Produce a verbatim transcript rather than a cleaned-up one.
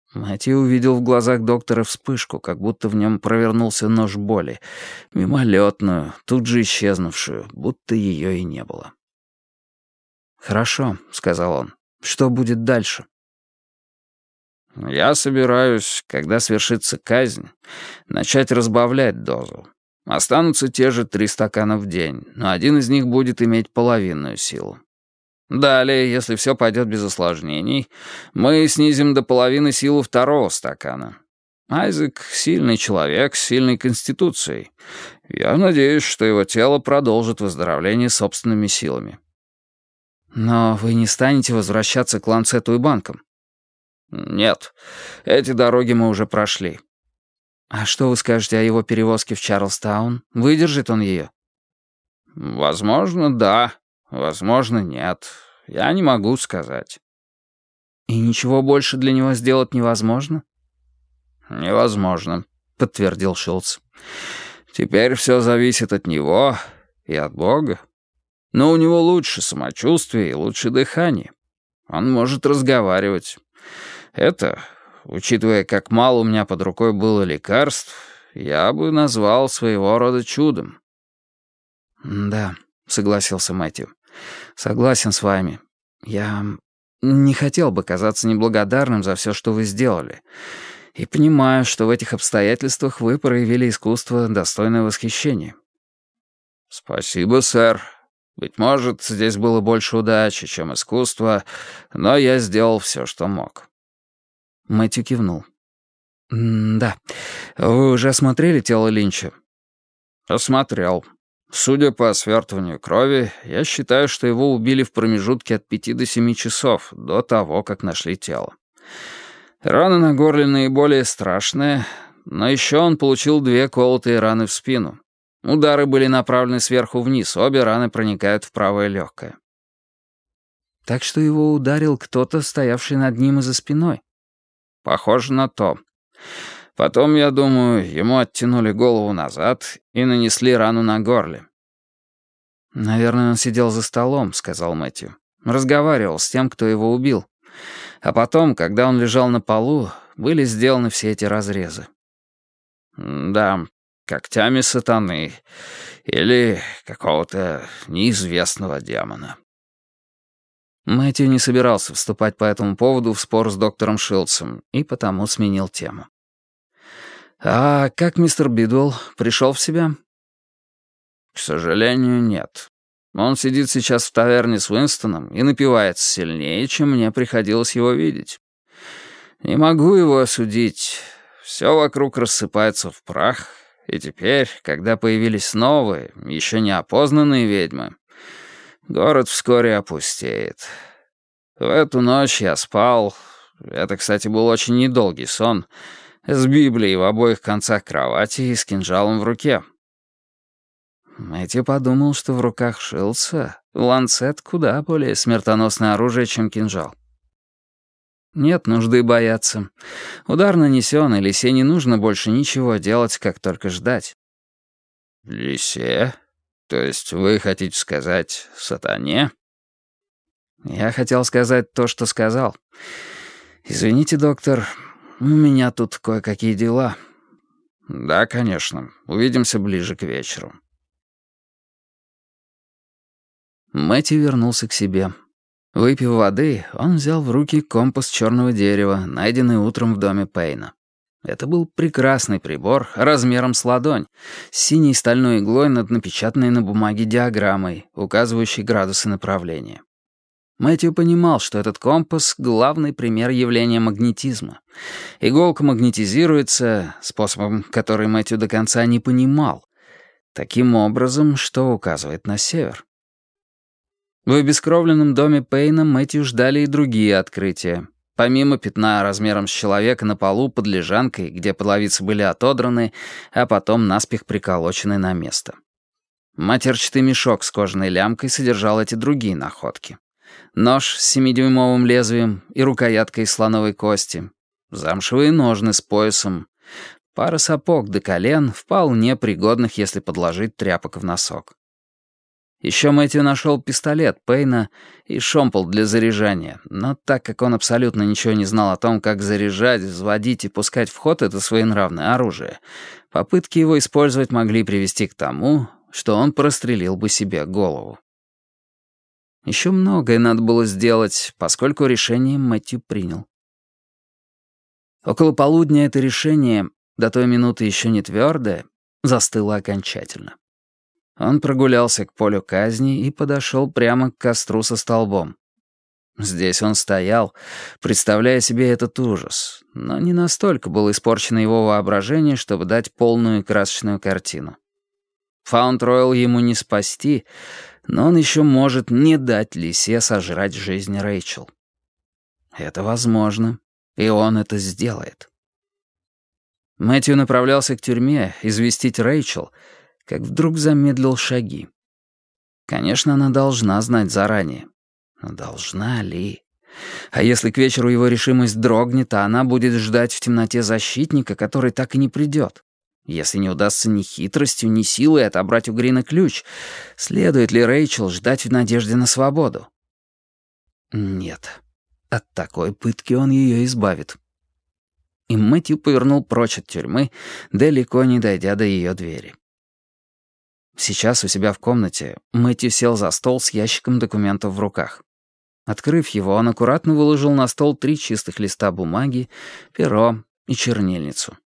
Мэтью увидел в глазах доктора вспышку, как будто в нем провернулся нож боли, мимолетную, тут же исчезнувшую, будто ее и не было. «Хорошо», — сказал он. «Что будет дальше?» «Я собираюсь, когда свершится казнь, начать разбавлять дозу. Останутся те же три стакана в день, но один из них будет иметь половинную силу. Далее, если все пойдет без осложнений, мы снизим до половины силу второго стакана. Айзек — сильный человек с сильной конституцией. Я надеюсь, что его тело продолжит выздоровление собственными силами». «Но вы не станете возвращаться к Ланцету и банкам?» «Нет, эти дороги мы уже прошли». «А что вы скажете о его перевозке в Чарльстаун? Выдержит он ее?» «Возможно, да. Возможно, нет. Я не могу сказать». «И ничего больше для него сделать невозможно?» «Невозможно», — подтвердил Шилдс. «Теперь все зависит от него и от Бога. Но у него лучше самочувствие и лучше дыхание. Он может разговаривать. Это, учитывая, как мало у меня под рукой было лекарств, я бы назвал своего рода чудом». «Да», — согласился Мэтью. «Согласен с вами. Я не хотел бы казаться неблагодарным за все, что вы сделали. И понимаю, что в этих обстоятельствах вы проявили искусство, достойное восхищения». «Спасибо, сэр. Быть может, здесь было больше удачи, чем искусства, но я сделал все, что мог». Мэтью кивнул. «Да. Вы уже осмотрели тело Линча?» «Осмотрел. Судя по свертыванию крови, я считаю, что его убили в промежутке от пяти до семи часов до того, как нашли тело. Рана на горле наиболее страшная, но еще он получил две колотые раны в спину. Удары были направлены сверху вниз, обе раны проникают в правое легкое». «Так что его ударил кто-то, стоявший над ним и за спиной?» «Похоже на то. Потом, я думаю, ему оттянули голову назад и нанесли рану на горле». «Наверное, он сидел за столом», — сказал Мэтью. «Разговаривал с тем, кто его убил. А потом, когда он лежал на полу, были сделаны все эти разрезы». «Да, когтями сатаны или какого-то неизвестного демона». Мэтью не собирался вступать по этому поводу в спор с доктором Шилдсом и потому сменил тему. «А как мистер Бидуэлл? Пришел в себя?» «К сожалению, нет. Он сидит сейчас в таверне с Уинстоном и напивается сильнее, чем мне приходилось его видеть. Не могу его осудить. Все вокруг рассыпается в прах, и теперь, когда появились новые, еще не опознанные ведьмы, город вскоре опустеет. В эту ночь я спал, это, кстати, был очень недолгий сон, с Библией в обоих концах кровати и с кинжалом в руке». Мэтью подумал, что в руках Шилдса ланцет куда более смертоносное оружие, чем кинжал. Нет нужды бояться. Удар нанесен, и лисе не нужно больше ничего делать, как только ждать. «Лисе? То есть вы хотите сказать сатане?» «Я хотел сказать то, что сказал. Извините, доктор, у меня тут кое-какие дела». «Да, конечно. Увидимся ближе к вечеру». Мэтью вернулся к себе. Выпив воды, он взял в руки компас черного дерева, найденный утром в доме Пейна. Это был прекрасный прибор размером с ладонь, с синей стальной иглой над напечатанной на бумаге диаграммой, указывающей градусы направления. Мэтью понимал, что этот компас — главный пример явления магнетизма. Иголка магнетизируется способом, который Мэтью до конца не понимал, таким образом, что указывает на север. В обескровленном доме Пейна Мэтью ждали и другие открытия. Помимо пятна размером с человека на полу под лежанкой, где половицы были отодраны, а потом наспех приколочены на место. Матерчатый мешок с кожаной лямкой содержал эти другие находки. Нож с семидюймовым лезвием и рукояткой из слоновой кости, замшевые ножны с поясом, пара сапог до колен, вполне пригодных, если подложить тряпок в носок. Еще Мэтью нашел пистолет Пейна и шомпол для заряжания, но так как он абсолютно ничего не знал о том, как заряжать, взводить и пускать в ход это своенравное оружие, попытки его использовать могли привести к тому, что он прострелил бы себе голову. Еще многое надо было сделать, поскольку решение Мэтью принял. Около полудня это решение, до той минуты еще не твердое, застыло окончательно. Он прогулялся к полю казни и подошел прямо к костру со столбом. Здесь он стоял, представляя себе этот ужас, но не настолько было испорчено его воображение, чтобы дать полную и красочную картину. Фаунд-Ройл ему не спасти, но он еще может не дать лисе сожрать жизнь Рэйчел. Это возможно, и он это сделает. Мэтью направлялся к тюрьме известить Рэйчел, как вдруг замедлил шаги. Конечно, она должна знать заранее. Но должна ли? А если к вечеру его решимость дрогнет, а она будет ждать в темноте защитника, который так и не придет? Если не удастся ни хитростью, ни силой отобрать у Грина ключ, следует ли Рэйчел ждать в надежде на свободу? Нет, от такой пытки он ее избавит. И Мэтью повернул прочь от тюрьмы, далеко не дойдя до ее двери. Сейчас у себя в комнате Мэтью сел за стол с ящиком документов в руках. Открыв его, он аккуратно выложил на стол три чистых листа бумаги, перо и чернильницу.